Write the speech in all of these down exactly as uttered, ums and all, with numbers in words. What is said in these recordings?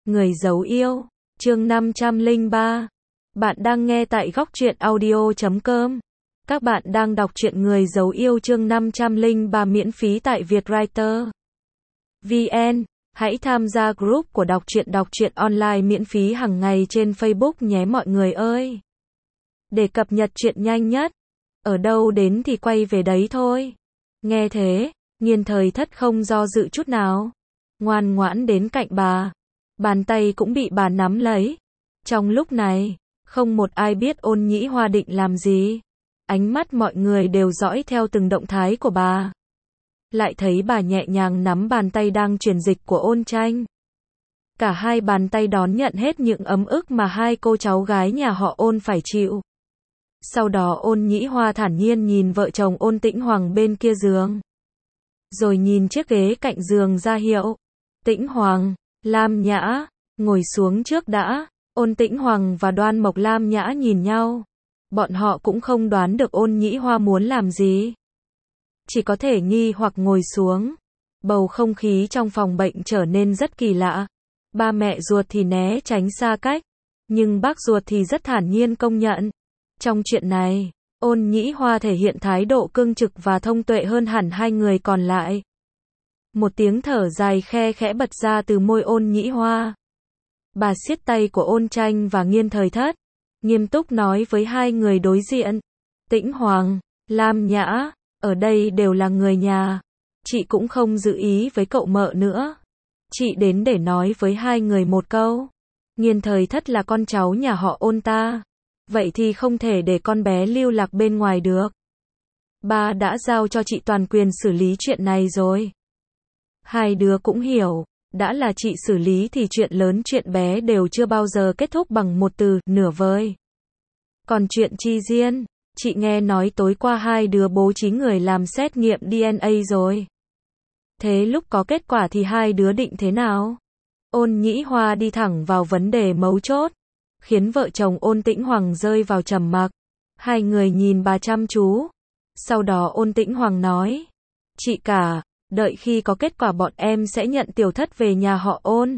Người giấu yêu, chương năm trăm lẻ ba. Bạn đang nghe tại góc truyện audio chấm com. Các bạn đang đọc truyện Người giấu yêu chương năm trăm lẻ ba miễn phí tại Vietwriter chấm vn. Hãy tham gia group của đọc truyện đọc truyện online miễn phí hàng ngày trên Facebook nhé mọi người ơi. Để cập nhật truyện nhanh nhất. Ở đâu đến thì quay về đấy thôi. Nghe thế, Nghiên Thời Thất không do dự chút nào. Ngoan ngoãn đến cạnh bà. Bàn tay cũng bị bà nắm lấy. Trong lúc này, không một ai biết Ôn Nhĩ Hoa định làm gì. Ánh mắt mọi người đều dõi theo từng động thái của bà. Lại thấy bà nhẹ nhàng nắm bàn tay đang truyền dịch của Ôn Tranh. Cả hai bàn tay đón nhận hết những ấm ức mà hai cô cháu gái nhà họ Ôn phải chịu. Sau đó Ôn Nhĩ Hoa thản nhiên nhìn vợ chồng Ôn Tĩnh Hoàng bên kia giường. Rồi nhìn chiếc ghế cạnh giường ra hiệu. Tĩnh Hoàng, Lam Nhã, ngồi xuống trước đã. Ôn Tĩnh Hoàng và Đoan Mộc Lam Nhã nhìn nhau. Bọn họ cũng không đoán được Ôn Nhĩ Hoa muốn làm gì. Chỉ có thể nghi hoặc ngồi xuống. Bầu không khí trong phòng bệnh trở nên rất kỳ lạ. Ba mẹ ruột thì né tránh xa cách. Nhưng bác ruột thì rất thản nhiên công nhận. Trong chuyện này, Ôn Nhĩ Hoa thể hiện thái độ cương trực và thông tuệ hơn hẳn hai người còn lại. Một tiếng thở dài khe khẽ bật ra từ môi Ôn Nhĩ Hoa. Bà siết tay của Ôn Tranh và Nghiên Thời Thất, nghiêm túc nói với hai người đối diện. Tĩnh Hoàng, Lam Nhã, ở đây đều là người nhà. Chị cũng không giữ ý với cậu mợ nữa. Chị đến để nói với hai người một câu. Nghiên Thời Thất là con cháu nhà họ Ôn ta. Vậy thì không thể để con bé lưu lạc bên ngoài được. Ba đã giao cho chị toàn quyền xử lý chuyện này rồi. Hai đứa cũng hiểu, đã là chị xử lý thì chuyện lớn chuyện bé đều chưa bao giờ kết thúc bằng một từ, nửa vời. Còn chuyện Chi Diên, chị nghe nói tối qua hai đứa bố trí người làm xét nghiệm đê en a rồi. Thế lúc có kết quả thì hai đứa định thế nào? Ôn Nhĩ Hoa đi thẳng vào vấn đề mấu chốt, khiến vợ chồng Ôn Tĩnh Hoàng rơi vào trầm mặc. Hai người nhìn bà chăm chú. Sau đó Ôn Tĩnh Hoàng nói, chị cả, đợi khi có kết quả bọn em sẽ nhận Tiểu Thất về nhà họ Ôn.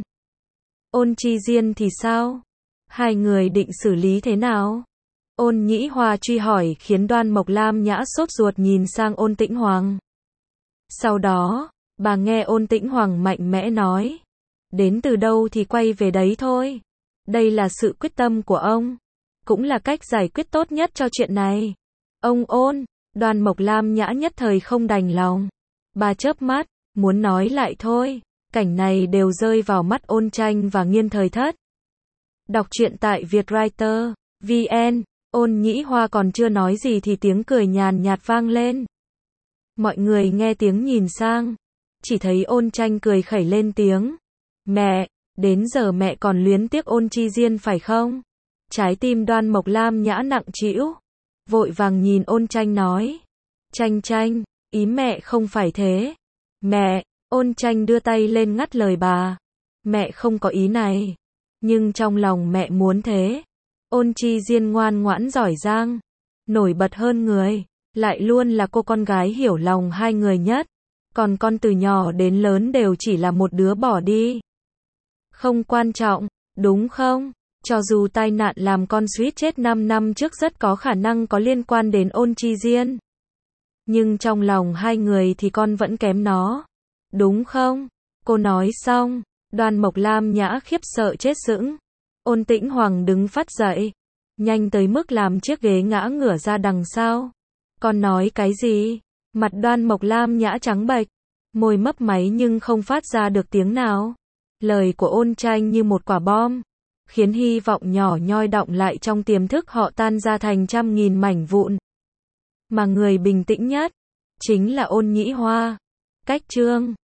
Ôn Chi Diên thì sao? Hai người định xử lý thế nào? Ôn Nhĩ Hoa truy hỏi khiến Đoan Mộc Lam Nhã sốt ruột nhìn sang Ôn Tĩnh Hoàng. Sau đó, bà nghe Ôn Tĩnh Hoàng mạnh mẽ nói, đến từ đâu thì quay về đấy thôi. Đây là sự quyết tâm của ông, cũng là cách giải quyết tốt nhất cho chuyện này. Ông Ôn, Đoan Mộc Lam Nhã nhất thời không đành lòng. Bà chớp mắt, muốn nói lại thôi. Cảnh này đều rơi vào mắt Ôn Tranh và Nghiên Thời Thất. Đọc truyện tại Vietwriter chấm vn. Ôn Nhĩ Hoa còn chưa nói gì thì tiếng cười nhàn nhạt vang lên. Mọi người nghe tiếng nhìn sang. Chỉ thấy Ôn Tranh cười khẩy lên tiếng. Mẹ, đến giờ mẹ còn luyến tiếc Ôn Chi Diên phải không? Trái tim Đoan Mộc Lam Nhã nặng trĩu. Vội vàng nhìn Ôn Tranh nói. Tranh Tranh, ý mẹ không phải thế. Mẹ, Ôn Tranh đưa tay lên ngắt lời bà. Mẹ không có ý này. Nhưng trong lòng mẹ muốn thế. Ôn Chi Diên ngoan ngoãn giỏi giang. Nổi bật hơn người. Lại luôn là cô con gái hiểu lòng hai người nhất. Còn con từ nhỏ đến lớn đều chỉ là một đứa bỏ đi. Không quan trọng, đúng không? Cho dù tai nạn làm con suýt chết năm năm trước rất có khả năng có liên quan đến Ôn Chi Diên. Nhưng trong lòng hai người thì con vẫn kém nó. Đúng không? Cô nói xong, Đoan Mộc Lam Nhã khiếp sợ chết sững. Ôn Tĩnh Hoàng đứng phát dậy, nhanh tới mức làm chiếc ghế ngã ngửa ra đằng sau. Con nói cái gì? Mặt Đoan Mộc Lam Nhã trắng bệch, môi mấp máy nhưng không phát ra được tiếng nào. Lời của Ôn Tranh như một quả bom, khiến hy vọng nhỏ nhoi đọng lại trong tiềm thức họ tan ra thành trăm nghìn mảnh vụn. Mà người bình tĩnh nhất chính là Ôn Nhĩ Hoa. Cách chương